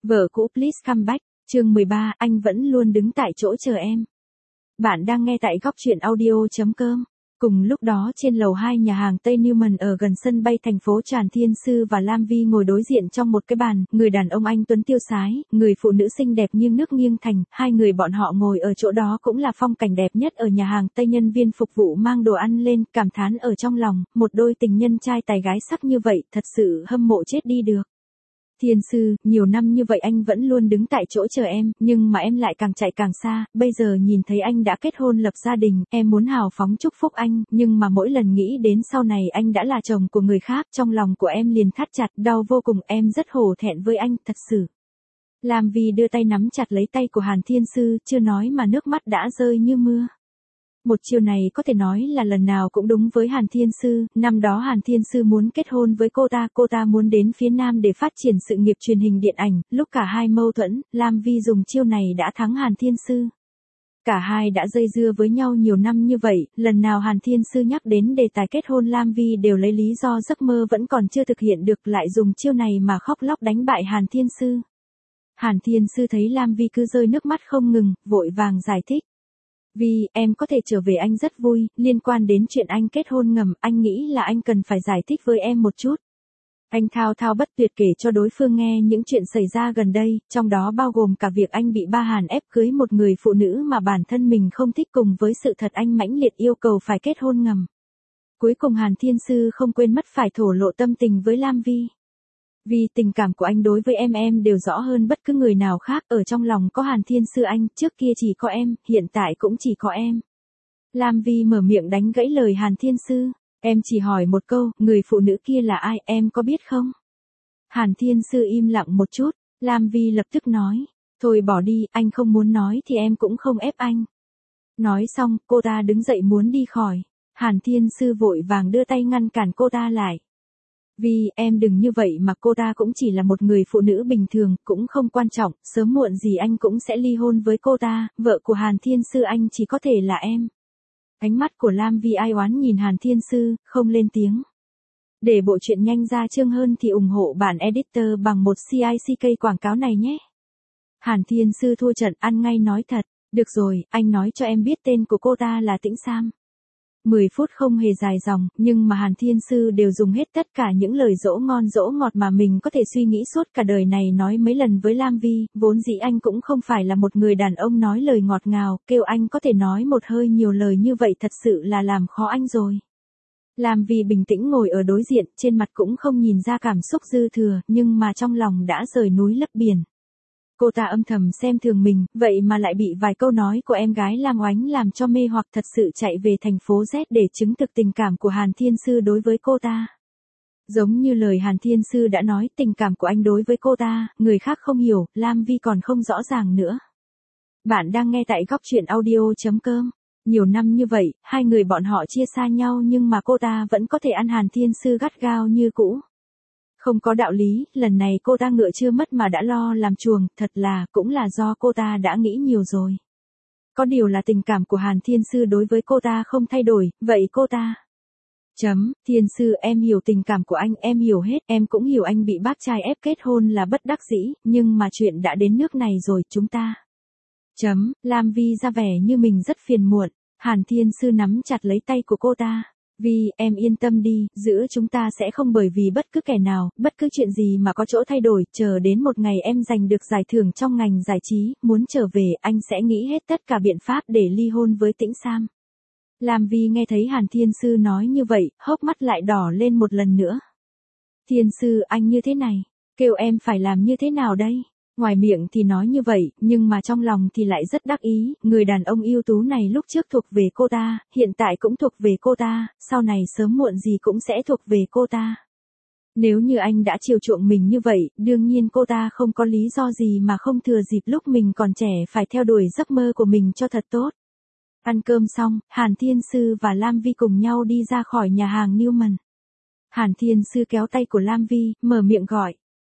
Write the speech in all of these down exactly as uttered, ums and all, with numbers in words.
Vợ cũ please come back, chương mười ba, anh vẫn luôn đứng tại chỗ chờ em. Bạn đang nghe tại góc truyện audio chấm com. Cùng lúc đó trên lầu hai nhà hàng Tây Newman ở gần sân bay thành phố Tràn Thiên Sư và Lam Vi ngồi đối diện trong một cái bàn, người đàn ông anh tuấn tiêu sái, người phụ nữ xinh đẹp nghiêng nước nghiêng thành, hai người bọn họ ngồi ở chỗ đó cũng là phong cảnh đẹp nhất ở nhà hàng Tây. Nhân viên phục vụ mang đồ ăn lên, cảm thán ở trong lòng, một đôi tình nhân trai tài gái sắc như vậy, thật sự hâm mộ chết đi được. Thiên Sư, nhiều năm như vậy anh vẫn luôn đứng tại chỗ chờ em, nhưng mà em lại càng chạy càng xa, bây giờ nhìn thấy anh đã kết hôn lập gia đình, em muốn hào phóng chúc phúc anh, nhưng mà mỗi lần nghĩ đến sau này anh đã là chồng của người khác, trong lòng của em liền thắt chặt, đau vô cùng, em rất hổ thẹn với anh, thật sự. Lam Vi đưa tay nắm chặt lấy tay của Hàn Thiên Sư, chưa nói mà nước mắt đã rơi như mưa. Một chiều này có thể nói là lần nào cũng đúng với Hàn Thiên Sư, năm đó Hàn Thiên Sư muốn kết hôn với cô ta, cô ta muốn đến phía Nam để phát triển sự nghiệp truyền hình điện ảnh, lúc cả hai mâu thuẫn, Lam Vi dùng chiêu này đã thắng Hàn Thiên Sư. Cả hai đã dây dưa với nhau nhiều năm như vậy, lần nào Hàn Thiên Sư nhắc đến đề tài kết hôn Lam Vi đều lấy lý do giấc mơ vẫn còn chưa thực hiện được lại dùng chiêu này mà khóc lóc đánh bại Hàn Thiên Sư. Hàn Thiên Sư thấy Lam Vi cứ rơi nước mắt không ngừng, vội vàng giải thích. Vì, em có thể trở về anh rất vui, liên quan đến chuyện anh kết hôn ngầm, anh nghĩ là anh cần phải giải thích với em một chút. Anh thao thao bất tuyệt kể cho đối phương nghe những chuyện xảy ra gần đây, trong đó bao gồm cả việc anh bị ba Hàn ép cưới một người phụ nữ mà bản thân mình không thích cùng với sự thật anh mãnh liệt yêu cầu phải kết hôn ngầm. Cuối cùng Hàn Thiên Sư không quên mất phải thổ lộ tâm tình với Lam Vi. Vì tình cảm của anh đối với em em đều rõ hơn bất cứ người nào khác, ở trong lòng có Hàn Thiên Sư anh, trước kia chỉ có em, hiện tại cũng chỉ có em. Lam Vi mở miệng đánh gãy lời Hàn Thiên Sư, em chỉ hỏi một câu, người phụ nữ kia là ai, em có biết không? Hàn Thiên Sư im lặng một chút, Lam Vi lập tức nói, thôi bỏ đi, anh không muốn nói thì em cũng không ép anh. Nói xong, cô ta đứng dậy muốn đi khỏi, Hàn Thiên Sư vội vàng đưa tay ngăn cản cô ta lại. Vì, em đừng như vậy mà cô ta cũng chỉ là một người phụ nữ bình thường, cũng không quan trọng, sớm muộn gì anh cũng sẽ ly hôn với cô ta, vợ của Hàn Thiên Sư anh chỉ có thể là em. Ánh mắt của Lam Vi ai oán nhìn Hàn Thiên Sư, không lên tiếng. Để bộ truyện nhanh ra chương hơn thì ủng hộ bản editor bằng một xê i xê ca quảng cáo này nhé. Hàn Thiên Sư thua trận ăn ngay nói thật, được rồi, anh nói cho em biết tên của cô ta là Tĩnh Sam. mười phút không hề dài dòng, nhưng mà Hàn Thiên Sư đều dùng hết tất cả những lời dỗ ngon dỗ ngọt mà mình có thể suy nghĩ suốt cả đời này nói mấy lần với Lam Vi, vốn dĩ anh cũng không phải là một người đàn ông nói lời ngọt ngào, kêu anh có thể nói một hơi nhiều lời như vậy thật sự là làm khó anh rồi. Lam Vi bình tĩnh ngồi ở đối diện, trên mặt cũng không nhìn ra cảm xúc dư thừa, nhưng mà trong lòng đã rời núi lấp biển. Cô ta âm thầm xem thường mình, vậy mà lại bị vài câu nói của em gái Lam Oánh làm cho mê hoặc, thật sự chạy về thành phố Z để chứng thực tình cảm của Hàn Thiên Sư đối với cô ta. Giống như lời Hàn Thiên Sư đã nói, tình cảm của anh đối với cô ta, người khác không hiểu, Lam Vi còn không rõ ràng nữa. Bạn đang nghe tại góc truyện audio chấm com. Nhiều năm như vậy, hai người bọn họ chia xa nhau nhưng mà cô ta vẫn có thể ăn Hàn Thiên Sư gắt gao như cũ. Không có đạo lý, lần này cô ta ngựa chưa mất mà đã lo làm chuồng, thật là, cũng là do cô ta đã nghĩ nhiều rồi. Có điều là tình cảm của Hàn Thiên Sư đối với cô ta không thay đổi, vậy cô ta. Chấm, Thiên Sư em hiểu tình cảm của anh, em hiểu hết, em cũng hiểu anh bị bác trai ép kết hôn là bất đắc dĩ, nhưng mà chuyện đã đến nước này rồi, chúng ta. Chấm, Lam Vi ra vẻ như mình rất phiền muộn, Hàn Thiên Sư nắm chặt lấy tay của cô ta. Vì, em yên tâm đi, giữa chúng ta sẽ không bởi vì bất cứ kẻ nào, bất cứ chuyện gì mà có chỗ thay đổi, chờ đến một ngày em giành được giải thưởng trong ngành giải trí, muốn trở về, anh sẽ nghĩ hết tất cả biện pháp để ly hôn với Tĩnh Sam. Lam Vi nghe thấy Hàn Thiên Sư nói như vậy, hốc mắt lại đỏ lên một lần nữa. Thiên Sư, anh như thế này, kêu em phải làm như thế nào đây? Ngoài miệng thì nói như vậy, nhưng mà trong lòng thì lại rất đắc ý, người đàn ông ưu tú này lúc trước thuộc về cô ta, hiện tại cũng thuộc về cô ta, sau này sớm muộn gì cũng sẽ thuộc về cô ta. Nếu như anh đã chiều chuộng mình như vậy, đương nhiên cô ta không có lý do gì mà không thừa dịp lúc mình còn trẻ phải theo đuổi giấc mơ của mình cho thật tốt. Ăn cơm xong, Hàn Thiên Sư và Lam Vi cùng nhau đi ra khỏi nhà hàng Newman. Hàn Thiên Sư kéo tay của Lam Vi, mở miệng gọi.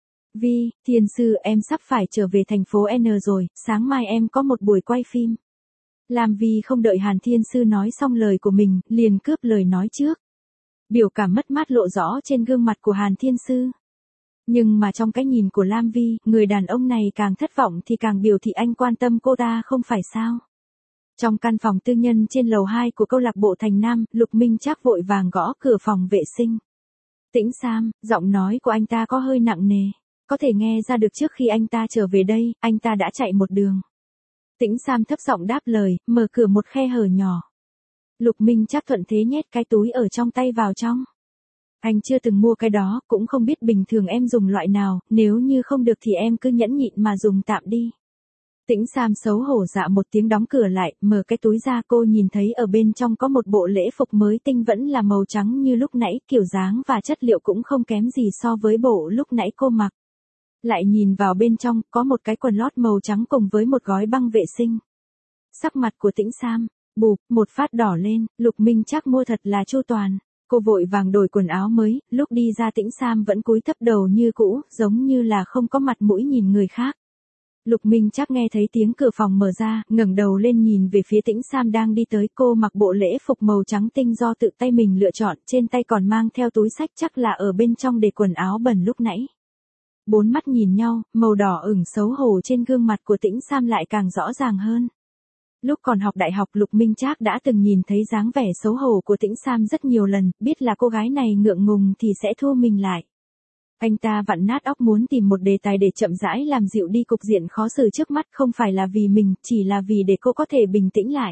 Vi, Thiên Sư em sắp phải trở về thành phố N rồi, sáng mai em có một buổi quay phim. Lam Vi không đợi Hàn Thiên Sư nói xong lời của mình, liền cướp lời nói trước. Biểu cảm mất mát lộ rõ trên gương mặt của Hàn Thiên Sư. Nhưng mà trong cái nhìn của Lam Vi, người đàn ông này càng thất vọng thì càng biểu thị anh quan tâm cô ta không phải sao. Trong căn phòng tư nhân trên lầu hai của câu lạc bộ Thành Nam, Lục Minh Trác vội vàng gõ cửa phòng vệ sinh. Tĩnh Sam, giọng nói của anh ta có hơi nặng nề. Có thể nghe ra được trước khi anh ta trở về đây, anh ta đã chạy một đường. Tĩnh Sam thấp giọng đáp lời, mở cửa một khe hở nhỏ. Lục Minh Trác thuận thế nhét cái túi ở trong tay vào trong. Anh chưa từng mua cái đó, cũng không biết bình thường em dùng loại nào, nếu như không được thì em cứ nhẫn nhịn mà dùng tạm đi. Tĩnh Sam xấu hổ dạ một tiếng đóng cửa lại, mở cái túi ra, cô nhìn thấy ở bên trong có một bộ lễ phục mới tinh vẫn là màu trắng như lúc nãy, kiểu dáng và chất liệu cũng không kém gì so với bộ lúc nãy cô mặc. Lại nhìn vào bên trong, có một cái quần lót màu trắng cùng với một gói băng vệ sinh. Sắc mặt của Tĩnh Sam, bụp, một phát đỏ lên, Lục Minh Trác mua thật là chu toàn. Cô vội vàng đổi quần áo mới, lúc đi ra Tĩnh Sam vẫn cúi thấp đầu như cũ, giống như là không có mặt mũi nhìn người khác. Lục Minh Trác nghe thấy tiếng cửa phòng mở ra, ngẩng đầu lên nhìn về phía Tĩnh Sam đang đi tới, cô mặc bộ lễ phục màu trắng tinh do tự tay mình lựa chọn, trên tay còn mang theo túi xách chắc là ở bên trong để quần áo bẩn lúc nãy. Bốn mắt nhìn nhau, màu đỏ ửng xấu hổ trên gương mặt của Tĩnh Sam lại càng rõ ràng hơn. Lúc còn học đại học Lục Minh Trác đã từng nhìn thấy dáng vẻ xấu hổ của Tĩnh Sam rất nhiều lần, biết là cô gái này ngượng ngùng thì sẽ thu mình lại. Anh ta vặn nát óc muốn tìm một đề tài để chậm rãi làm dịu đi cục diện khó xử trước mắt, không phải là vì mình, chỉ là vì để cô có thể bình tĩnh lại.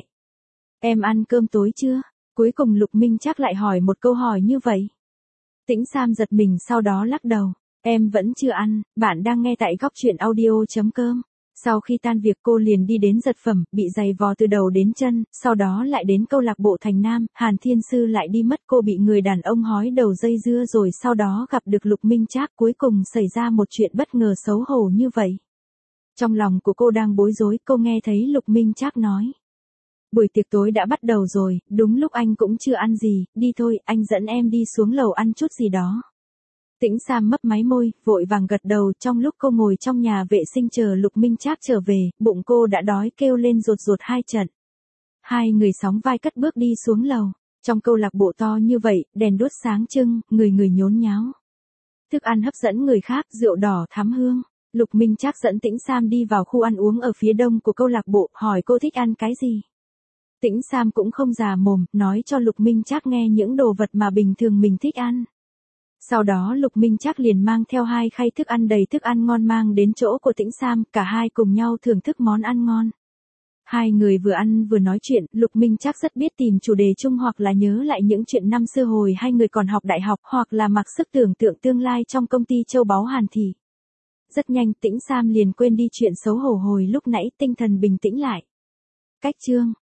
Em ăn cơm tối chưa? Cuối cùng Lục Minh Trác lại hỏi một câu hỏi như vậy. Tĩnh Sam giật mình sau đó lắc đầu. Em vẫn chưa ăn, bạn đang nghe tại góc truyện audio chấm com. Sau khi tan việc cô liền đi đến giật phẩm, bị giày vò từ đầu đến chân, sau đó lại đến câu lạc bộ Thành Nam, Hàn Thiên Sư lại đi mất, cô bị người đàn ông hói đầu dây dưa rồi sau đó gặp được Lục Minh Trác, cuối cùng xảy ra một chuyện bất ngờ xấu hổ như vậy. Trong lòng của cô đang bối rối, cô nghe thấy Lục Minh Trác nói. Buổi tiệc tối đã bắt đầu rồi, đúng lúc anh cũng chưa ăn gì, đi thôi, anh dẫn em đi xuống lầu ăn chút gì đó. Tĩnh Sam mấp máy môi, vội vàng gật đầu, trong lúc cô ngồi trong nhà vệ sinh chờ Lục Minh Trác trở về, bụng cô đã đói kêu lên rột rột hai trận. Hai người sóng vai cất bước đi xuống lầu, trong câu lạc bộ to như vậy, đèn đuốc sáng trưng, người người nhốn nháo. Thức ăn hấp dẫn người khác, rượu đỏ thắm hương. Lục Minh Trác dẫn Tĩnh Sam đi vào khu ăn uống ở phía đông của câu lạc bộ, hỏi cô thích ăn cái gì. Tĩnh Sam cũng không già mồm, nói cho Lục Minh Trác nghe những đồ vật mà bình thường mình thích ăn. Sau đó Lục Minh Trác liền mang theo hai khay thức ăn đầy thức ăn ngon mang đến chỗ của Tĩnh Sam, cả hai cùng nhau thưởng thức món ăn ngon. Hai người vừa ăn vừa nói chuyện, Lục Minh Trác rất biết tìm chủ đề chung hoặc là nhớ lại những chuyện năm xưa hồi hai người còn học đại học hoặc là mặc sức tưởng tượng tương lai trong công ty châu báu Hàn Thị. Rất nhanh Tĩnh Sam liền quên đi chuyện xấu hổ hồi lúc nãy, tinh thần bình tĩnh lại. Cách chương